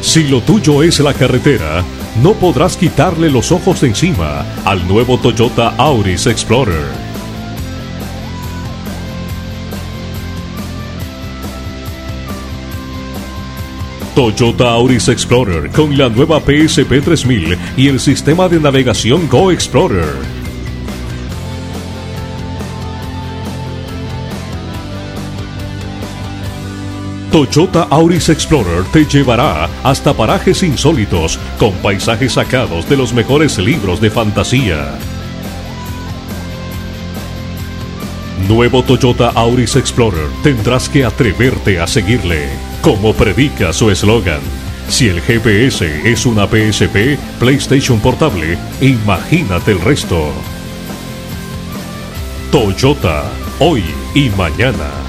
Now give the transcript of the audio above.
Si lo tuyo es la carretera, no podrás quitarle los ojos de encima al nuevo Toyota Auris Explorer. Toyota Auris Explorer con la nueva PSP 3000 y el sistema de navegación Go Explorer. Toyota Auris Explorer te llevará hasta parajes insólitos con paisajes sacados de los mejores libros de fantasía. Nuevo Toyota Auris Explorer, tendrás que atreverte a seguirle. Como predica su eslogan, si el GPS es una PSP, PlayStation Portable, imagínate el resto. Toyota, hoy y mañana.